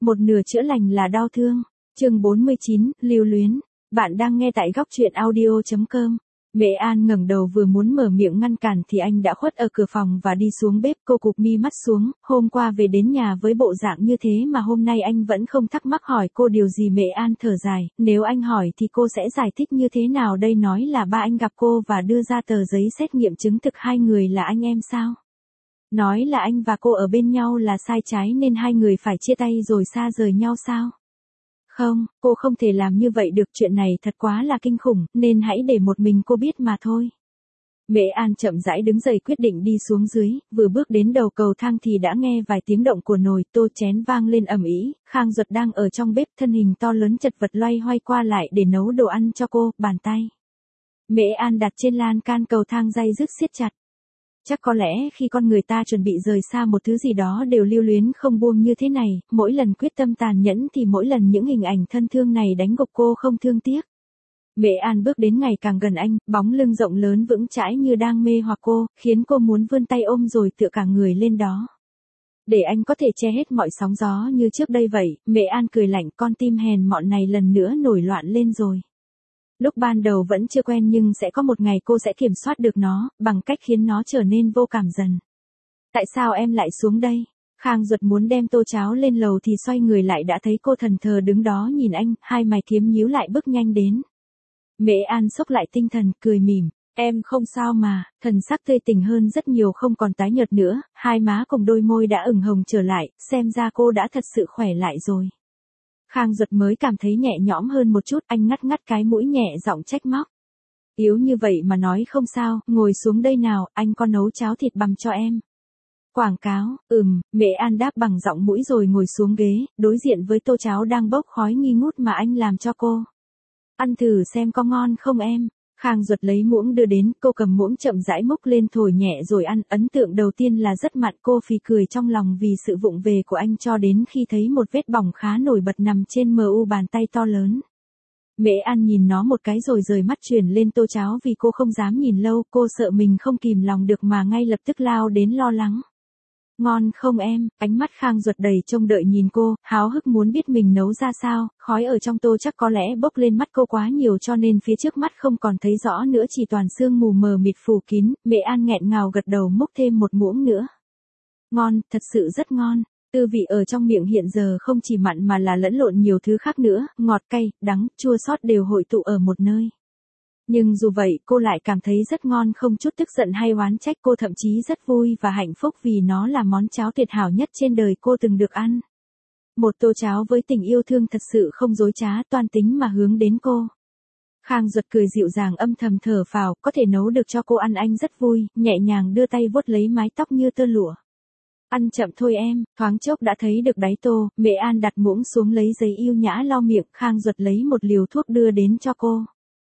Một nửa chữa lành là đau thương. Chương 49, lưu luyến. Bạn đang nghe tại góc truyện audio.com. Mẹ An ngẩng đầu vừa muốn mở miệng ngăn cản thì anh đã khuất ở cửa phòng và đi xuống bếp. Cô cụp mi mắt xuống, hôm qua về đến nhà với bộ dạng như thế mà hôm nay anh vẫn không thắc mắc hỏi cô điều gì. Mẹ An thở dài, nếu anh hỏi thì cô sẽ giải thích như thế nào đây, nói là ba anh gặp cô và đưa ra tờ giấy xét nghiệm chứng thực hai người là anh em sao? Nói là anh và cô ở bên nhau là sai trái nên hai người phải chia tay rồi xa rời nhau sao? Không, cô không thể làm như vậy được, chuyện này thật quá là kinh khủng, nên hãy để một mình cô biết mà thôi. Mẹ An chậm rãi đứng dậy quyết định đi xuống dưới, vừa bước đến đầu cầu thang thì đã nghe vài tiếng động của nồi tô chén vang lên ầm ĩ. Khang Duật đang ở trong bếp, thân hình to lớn chật vật loay hoay qua lại để nấu đồ ăn cho cô, bàn tay Mẹ An đặt trên lan can cầu thang day dứt siết chặt. Chắc có lẽ khi con người ta chuẩn bị rời xa một thứ gì đó đều lưu luyến không buông như thế này, mỗi lần quyết tâm tàn nhẫn thì mỗi lần những hình ảnh thân thương này đánh gục cô không thương tiếc. Mẹ An bước đến ngày càng gần anh, bóng lưng rộng lớn vững chãi như đang mê hoặc cô, khiến cô muốn vươn tay ôm rồi tựa cả người lên đó. Để anh có thể che hết mọi sóng gió như trước đây vậy. Mẹ An cười lạnh, con tim hèn mọn này lần nữa nổi loạn lên rồi. Lúc ban đầu vẫn chưa quen nhưng sẽ có một ngày cô sẽ kiểm soát được nó, bằng cách khiến nó trở nên vô cảm dần. Tại sao em lại xuống đây? Khang Duật muốn đem tô cháo lên lầu thì xoay người lại đã thấy cô thần thờ đứng đó nhìn anh, hai mày kiếm nhíu lại bước nhanh đến. Mẹ An xốc lại tinh thần, cười mỉm. Em không sao mà, thần sắc tươi tỉnh hơn rất nhiều, không còn tái nhợt nữa, hai má cùng đôi môi đã ửng hồng trở lại, xem ra cô đã thật sự khỏe lại rồi. Khang Duật mới cảm thấy nhẹ nhõm hơn một chút, anh ngắt ngắt cái mũi nhẹ giọng trách móc. Yếu như vậy mà nói không sao, ngồi xuống đây nào, anh có nấu cháo thịt bằm cho em. Quảng cáo, mẹ An đáp bằng giọng mũi rồi ngồi xuống ghế, đối diện với tô cháo đang bốc khói nghi ngút mà anh làm cho cô. Ăn thử xem có ngon không em. Khang Duật lấy muỗng đưa đến, cô cầm muỗng chậm rãi múc lên thổi nhẹ rồi ăn, ấn tượng đầu tiên là rất mặn, cô phì cười trong lòng vì sự vụng về của anh cho đến khi thấy một vết bỏng khá nổi bật nằm trên mu bàn tay to lớn. Mẹ An nhìn nó một cái rồi rời mắt chuyển lên tô cháo vì cô không dám nhìn lâu, cô sợ mình không kìm lòng được mà ngay lập tức lao đến lo lắng. Ngon không em? Ánh mắt Khang Duật đầy trông đợi nhìn cô, háo hức muốn biết mình nấu ra sao, khói ở trong tô chắc có lẽ bốc lên mắt cô quá nhiều cho nên phía trước mắt không còn thấy rõ nữa, chỉ toàn sương mù mờ mịt phủ kín. Mẹ An nghẹn ngào gật đầu múc thêm một muỗng nữa. Ngon, thật sự rất ngon. Tư vị ở trong miệng hiện giờ không chỉ mặn mà là lẫn lộn nhiều thứ khác nữa, ngọt cay, đắng, chua xót đều hội tụ ở một nơi. Nhưng dù vậy cô lại cảm thấy rất ngon, không chút tức giận hay oán trách, cô thậm chí rất vui và hạnh phúc vì nó là món cháo tuyệt hảo nhất trên đời cô từng được ăn. Một tô cháo với tình yêu thương thật sự không dối trá, toan tính mà hướng đến cô. Khang Duật cười dịu dàng âm thầm thở phào, có thể nấu được cho cô ăn anh rất vui, nhẹ nhàng đưa tay vuốt lấy mái tóc như tơ lụa. Ăn chậm thôi em, thoáng chốc đã thấy được đáy tô. Mẹ An đặt muỗng xuống lấy giấy yêu nhã lau miệng, Khang Duật lấy một liều thuốc đưa đến cho cô.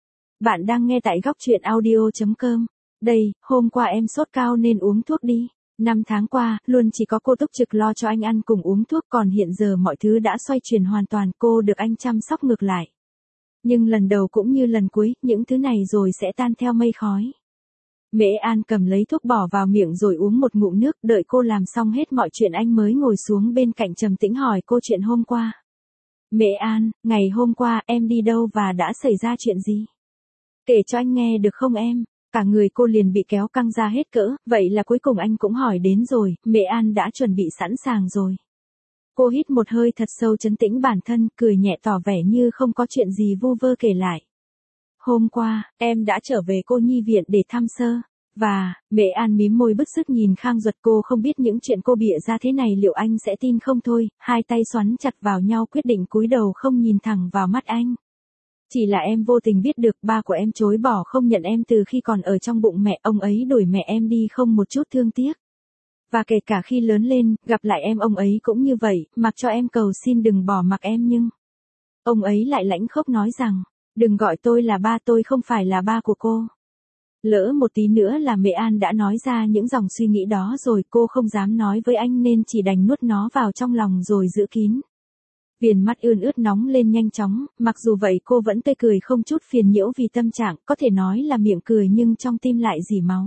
Bạn đang nghe tại góc truyện audio.com. Đây, hôm qua em sốt cao nên uống thuốc đi. 5 tháng qua, luôn chỉ có cô túc trực lo cho anh ăn cùng uống thuốc, còn hiện giờ mọi thứ đã xoay chuyển hoàn toàn, cô được anh chăm sóc ngược lại. Nhưng lần đầu cũng như lần cuối, những thứ này rồi sẽ tan theo mây khói. Mẹ An cầm lấy thuốc bỏ vào miệng rồi uống một ngụm nước, đợi cô làm xong hết mọi chuyện anh mới ngồi xuống bên cạnh trầm tĩnh hỏi cô chuyện hôm qua. Mẹ An, ngày hôm qua em đi đâu và đã xảy ra chuyện gì? Kể cho anh nghe được không em? Cả người cô liền bị kéo căng ra hết cỡ, vậy là cuối cùng anh cũng hỏi đến rồi. Mẹ An đã chuẩn bị sẵn sàng rồi. Cô hít một hơi thật sâu trấn tĩnh bản thân, cười nhẹ tỏ vẻ như không có chuyện gì, vu vơ kể lại. Hôm qua, em đã trở về cô nhi viện để thăm sơ. Và, mẹ An mím môi bứt rứt nhìn Khang Duật, cô không biết những chuyện cô bịa ra thế này liệu anh sẽ tin không thôi, hai tay xoắn chặt vào nhau quyết định cúi đầu không nhìn thẳng vào mắt anh. Chỉ là em vô tình biết được ba của em chối bỏ không nhận em từ khi còn ở trong bụng mẹ, ông ấy đuổi mẹ em đi không một chút thương tiếc. Và kể cả khi lớn lên, gặp lại em ông ấy cũng như vậy, mặc cho em cầu xin đừng bỏ mặc em nhưng ông ấy lại lãnh khốc nói rằng, đừng gọi tôi là ba, tôi không phải là ba của cô. Lỡ một tí nữa là mẹ An đã nói ra những dòng suy nghĩ đó rồi, cô không dám nói với anh nên chỉ đành nuốt nó vào trong lòng rồi giữ kín. Viền mắt ươn ướt nóng lên nhanh chóng, mặc dù vậy cô vẫn tươi cười không chút phiền nhiễu vì tâm trạng, có thể nói là miệng cười nhưng trong tim lại rỉ máu.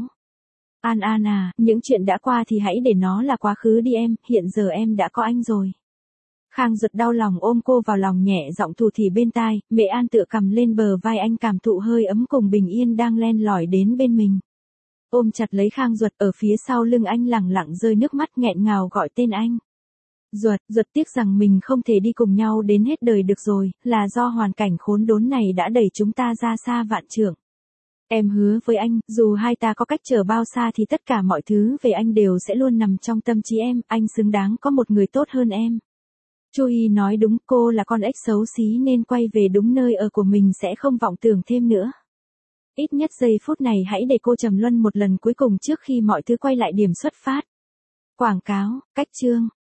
An An à, những chuyện đã qua thì hãy để nó là quá khứ đi em, hiện giờ em đã có anh rồi. Khang Duật đau lòng ôm cô vào lòng nhẹ giọng thủ thỉ bên tai, Mẹ An tựa cầm lên bờ vai anh cảm thụ hơi ấm cùng bình yên đang len lỏi đến bên mình. Ôm chặt lấy Khang Duật ở phía sau lưng anh lẳng lặng rơi nước mắt nghẹn ngào gọi tên anh. Duật, Duật tiếc rằng mình không thể đi cùng nhau đến hết đời được rồi, là do hoàn cảnh khốn đốn này đã đẩy chúng ta ra xa vạn trượng. Em hứa với anh, dù hai ta có cách trở bao xa thì tất cả mọi thứ về anh đều sẽ luôn nằm trong tâm trí em, anh xứng đáng có một người tốt hơn em. Chu Y nói đúng, cô là con ếch xấu xí nên quay về đúng nơi ở của mình sẽ không vọng tưởng thêm nữa. Ít nhất giây phút này hãy để cô trầm luân một lần cuối cùng trước khi mọi thứ quay lại điểm xuất phát. Quảng cáo, cách chương.